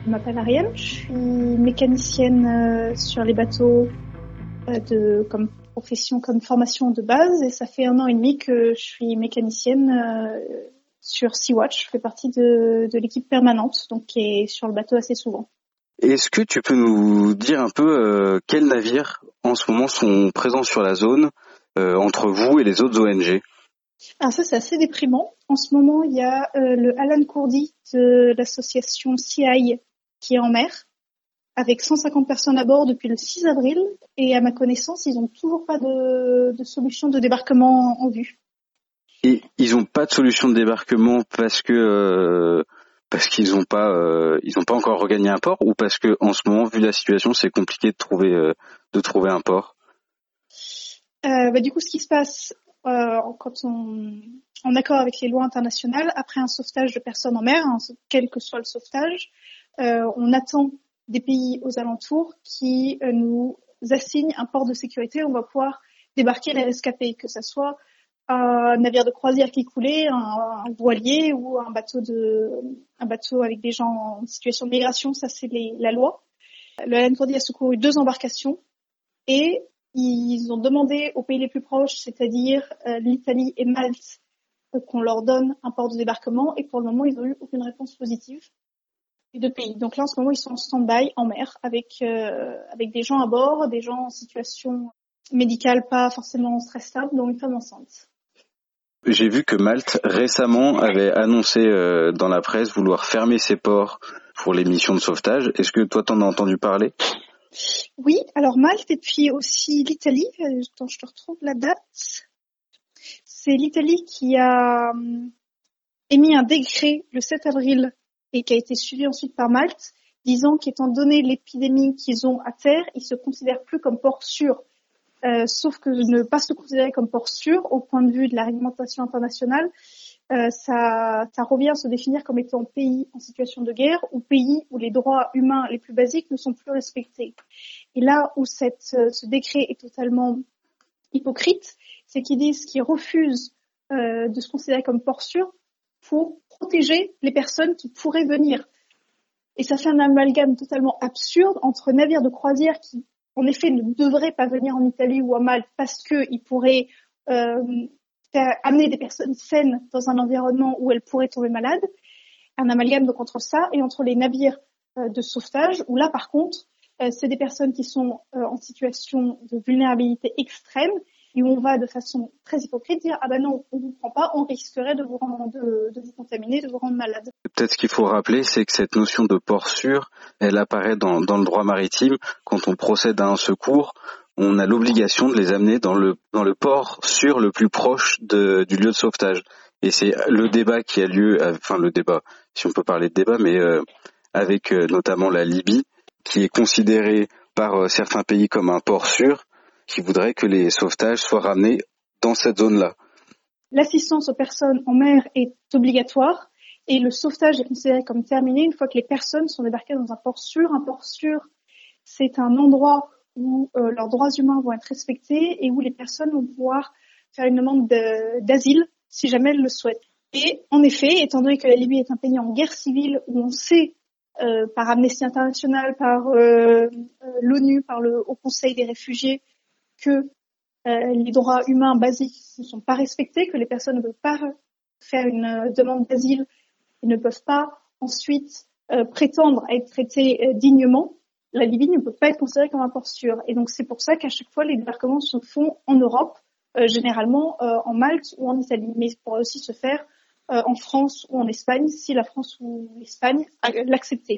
Je m'appelle Ariane, je suis mécanicienne sur les bateaux comme profession, comme formation de base, et ça fait 1 an et demi que je suis mécanicienne sur Sea-Watch. Je fais partie de l'équipe permanente, donc qui est sur le bateau assez souvent. Est-ce que tu peux nous dire un peu quels navires en ce moment sont présents sur la zone entre vous et les autres ONG? Alors ça, c'est assez déprimant. En ce moment, il y a le Alan Kurdi de l'association CI qui est en mer, avec 150 personnes à bord depuis le 6 avril. Et à ma connaissance, ils n'ont toujours pas de solution de débarquement en vue. Et ils n'ont pas de solution de débarquement parce qu'ils n'ont pas encore regagné un port, ou parce que en ce moment, vu la situation, c'est compliqué de trouver un port? Du coup, ce qui se passe quand en accord avec les lois internationales, après un sauvetage de personnes en mer, quel que soit le sauvetage, on attend des pays aux alentours qui nous assignent un port de sécurité où on va pouvoir débarquer les rescapés, que ce soit un navire de croisière qui coulait, un voilier ou un bateau avec des gens en situation de migration. Ça, c'est la loi. Le Alan Kurdi a secouru 2 embarcations et ils ont demandé aux pays les plus proches, c'est-à-dire l'Italie et Malte, qu'on leur donne un port de débarquement, et pour le moment, ils n'ont eu aucune réponse positive des 2 pays. Donc là, en ce moment, ils sont en stand-by en mer avec des gens à bord, des gens en situation médicale pas forcément très stable, dont une femme enceinte. J'ai vu que Malte récemment avait annoncé dans la presse vouloir fermer ses ports pour les missions de sauvetage. Est-ce que toi t'en as entendu parler? Oui, alors Malte et puis aussi l'Italie, dont je te retrouve la date. C'est l'Italie qui a émis un décret le 7 avril et qui a été suivi ensuite par Malte, disant qu'étant donné l'épidémie qu'ils ont à terre, ils se considèrent plus comme port sûr. Sauf que ne pas se considérer comme port sûr, au point de vue de la réglementation internationale, ça revient à se définir comme étant pays en situation de guerre ou pays où les droits humains les plus basiques ne sont plus respectés. Et là où ce décret est totalement hypocrite, c'est qu'ils disent qu'ils refusent de se considérer comme port sûr pour protéger les personnes qui pourraient venir. Et ça fait un amalgame totalement absurde entre navires de croisière qui, en effet, ne devraient pas venir en Italie ou à Malte parce qu'ils pourraient amener des personnes saines dans un environnement où elles pourraient tomber malades. Un amalgame donc entre ça et entre les navires de sauvetage, où là, par contre, c'est des personnes qui sont en situation de vulnérabilité extrême et où on va de façon très hypocrite dire « Ah ben non, on ne vous prend pas, on risquerait de vous contaminer, de vous rendre malade ». Peut-être ce qu'il faut rappeler, c'est que cette notion de port sûr, elle apparaît dans le droit maritime. Quand on procède à un secours, on a l'obligation de les amener dans le port sûr le plus proche du lieu de sauvetage. Et c'est le débat qui a lieu, enfin le débat, si on peut parler de débat, mais avec notamment la Libye, qui est considérée par certains pays comme un port sûr, qui voudrait que les sauvetages soient ramenés dans cette zone-là. L'assistance aux personnes en mer est obligatoire et le sauvetage est considéré comme terminé une fois que les personnes sont débarquées dans un port sûr. Un port sûr, c'est un endroit où leurs droits humains vont être respectés et où les personnes vont pouvoir faire une demande d'asile si jamais elles le souhaitent. Et en effet, étant donné que la Libye est un pays en guerre civile où on sait par Amnesty International, par l'ONU, par le Haut Conseil des réfugiés, que les droits humains basiques ne sont pas respectés, que les personnes ne peuvent pas faire une demande d'asile et ne peuvent pas ensuite prétendre à être traitées dignement, la Libye ne peut pas être considérée comme un port sûr. Et donc c'est pour ça qu'à chaque fois les débarquements se font en Europe, généralement en Malte ou en Italie, mais ça pourrait aussi se faire en France ou en Espagne si la France ou l'Espagne l'acceptaient.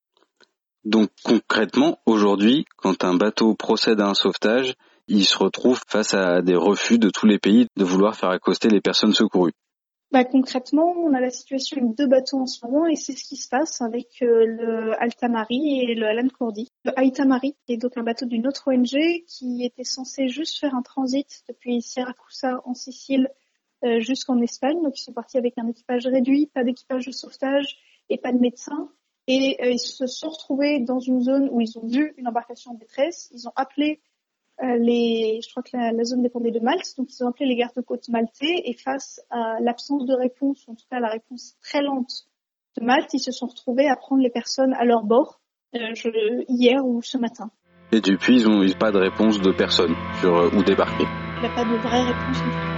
Donc concrètement, aujourd'hui, quand un bateau procède à un sauvetage, il se retrouve face à des refus de tous les pays de vouloir faire accoster les personnes secourues. Concrètement, on a la situation avec 2 bateaux en ce moment et c'est ce qui se passe avec le Altamari et le Alan Kurdi. Le Altamari est donc un bateau d'une autre ONG qui était censé juste faire un transit depuis Siracusa en Sicile jusqu'en Espagne. Donc ils sont partis avec un équipage réduit, pas d'équipage de sauvetage et pas de médecins. Et ils se sont retrouvés dans une zone où ils ont vu une embarcation en détresse. Ils ont appelé je crois que la zone dépendait de Malte, donc ils ont appelé les gardes-côtes maltais et face à l'absence de réponse, ou en tout cas la réponse très lente de Malte, ils se sont retrouvés à prendre les personnes à leur bord hier ou ce matin. Et depuis, ils n'ont pas de réponse de personne sur où débarquer. Il n'y a pas de vraie réponse en tout cas.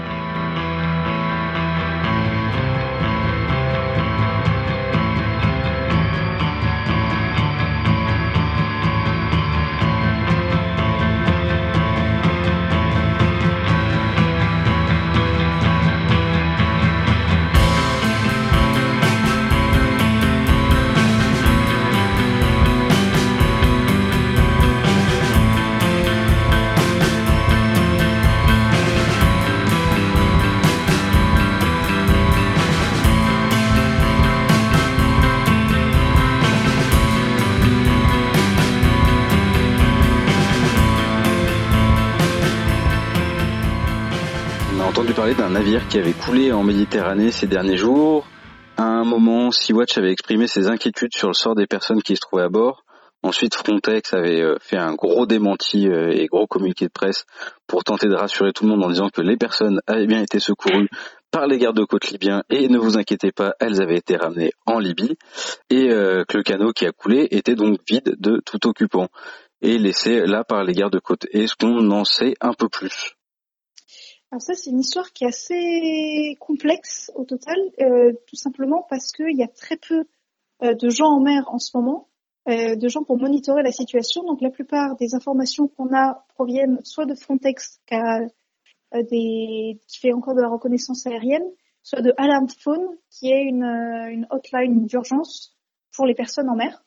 Entendu parler d'un navire qui avait coulé en Méditerranée ces derniers jours. À un moment, Sea-Watch avait exprimé ses inquiétudes sur le sort des personnes qui se trouvaient à bord. Ensuite, Frontex avait fait un gros démenti et gros communiqué de presse pour tenter de rassurer tout le monde en disant que les personnes avaient bien été secourues par les gardes-côtes libyens et ne vous inquiétez pas, elles avaient été ramenées en Libye et que le canot qui a coulé était donc vide de tout occupant et laissé là par les gardes-côtes. Est-ce qu'on en sait un peu plus ? Alors ça, c'est une histoire qui est assez complexe au total, tout simplement parce qu'il y a très peu de gens en mer en ce moment, de gens pour monitorer la situation. Donc la plupart des informations qu'on a proviennent soit de Frontex, qui fait encore de la reconnaissance aérienne, soit de Alarm Phone, qui est une hotline d'urgence pour les personnes en mer.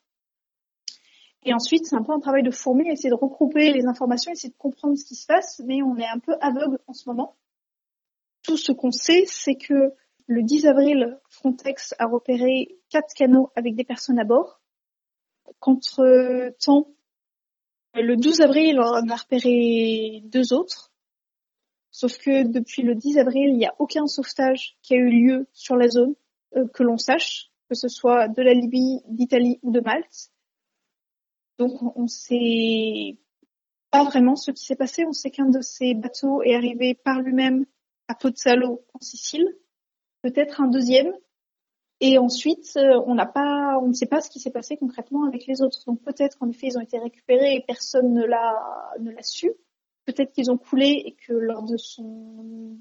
Et ensuite, c'est un peu un travail de fourmi, essayer de regrouper les informations, essayer de comprendre ce qui se passe, mais on est un peu aveugle en ce moment. Tout ce qu'on sait, c'est que le 10 avril, Frontex a repéré 4 canots avec des personnes à bord. Qu'entre-temps, le 12 avril, on a repéré 2 autres. Sauf que depuis le 10 avril, il n'y a aucun sauvetage qui a eu lieu sur la zone, que l'on sache, que ce soit de la Libye, d'Italie ou de Malte. Donc on sait pas vraiment ce qui s'est passé. On sait qu'un de ces bateaux est arrivé par lui-même à Pozzallo en Sicile, peut-être un deuxième. Et ensuite, on ne sait pas ce qui s'est passé concrètement avec les autres. Donc peut-être en effet ils ont été récupérés et personne ne l'a su. Peut-être qu'ils ont coulé et que lors de son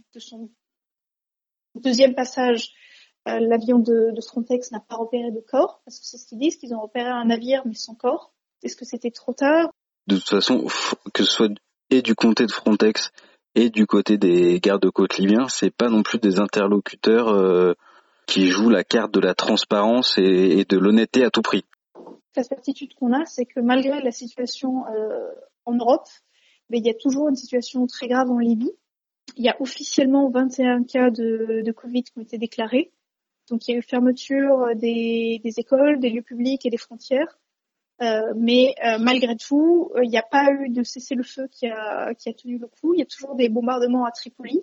deuxième passage, l'avion de Frontex n'a pas repéré de corps, parce que c'est ce qu'ils disent, qu'ils ont repéré un navire mais sans corps. Est-ce que c'était trop tard ? De toute façon, que ce soit et du côté de Frontex et du côté des gardes-côtes libyens, c'est pas non plus des interlocuteurs qui jouent la carte de la transparence et de l'honnêteté à tout prix. La certitude qu'on a, c'est que malgré la situation en Europe, mais il y a toujours une situation très grave en Libye. Il y a officiellement 21 cas de Covid qui ont été déclarés. Donc il y a eu fermeture des écoles, des lieux publics et des frontières. Mais malgré tout, il n'y a pas eu de cessez-le-feu qui a tenu le coup. Il y a toujours des bombardements à Tripoli.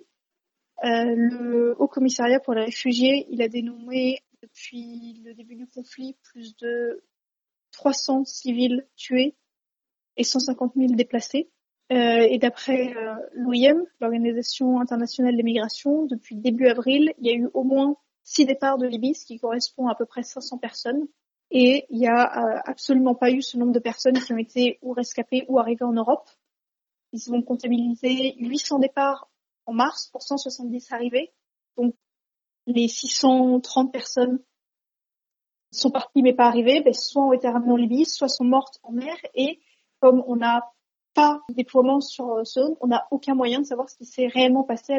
Le Haut Commissariat pour les réfugiés, il a dénommé depuis le début du conflit plus de 300 civils tués et 150 000 déplacés. Et d'après l'OIM, l'Organisation internationale des migrations, depuis début avril, il y a eu au moins 6 départs de Libye, ce qui correspond à peu près 500 personnes. Et il n'y a absolument pas eu ce nombre de personnes qui ont été ou rescapées ou arrivées en Europe. Ils vont comptabiliser 800 départs en mars pour 170 arrivées. Donc les 630 personnes sont parties mais pas arrivées, soit ont été ramenées en Libye, soit sont mortes en mer. Et comme on n'a pas de déploiement sur zone, on n'a aucun moyen de savoir ce qui s'est réellement passé.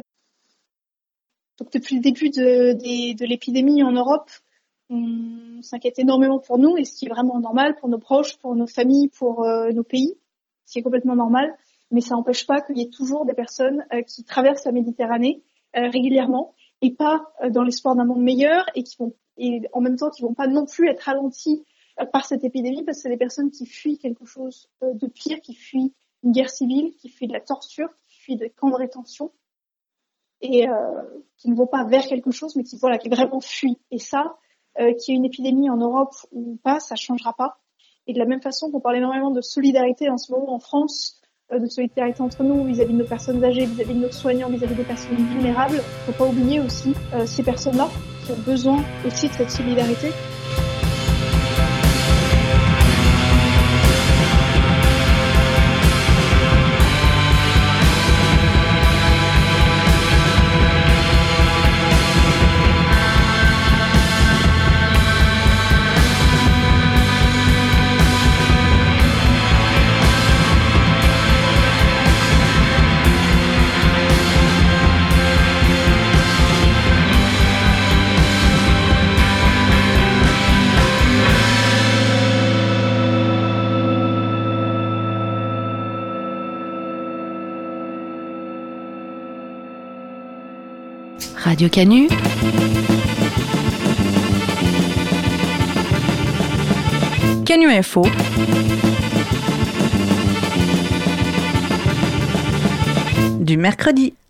Donc depuis le début de l'épidémie en Europe, on s'inquiète énormément pour nous, et ce qui est vraiment normal pour nos proches, pour nos familles, pour nos pays, ce qui est complètement normal. Mais ça n'empêche pas qu'il y ait toujours des personnes qui traversent la Méditerranée régulièrement, et pas dans l'espoir d'un monde meilleur, et en même temps qui vont pas non plus être ralentis par cette épidémie, parce que c'est des personnes qui fuient quelque chose de pire, qui fuient une guerre civile, qui fuient de la torture, qui fuient des camps de rétention, et qui ne vont pas vers quelque chose, mais qui vraiment fuient. Et ça, qu'il y ait une épidémie en Europe ou pas, ça changera pas. Et de la même façon qu'on parle énormément de solidarité en ce moment en France, de solidarité entre nous vis-à-vis de nos personnes âgées, vis-à-vis de nos soignants, vis-à-vis des personnes vulnérables, il ne faut pas oublier aussi ces personnes-là qui ont besoin aussi de cette solidarité. Radio Canu. Canu Info. Du mercredi.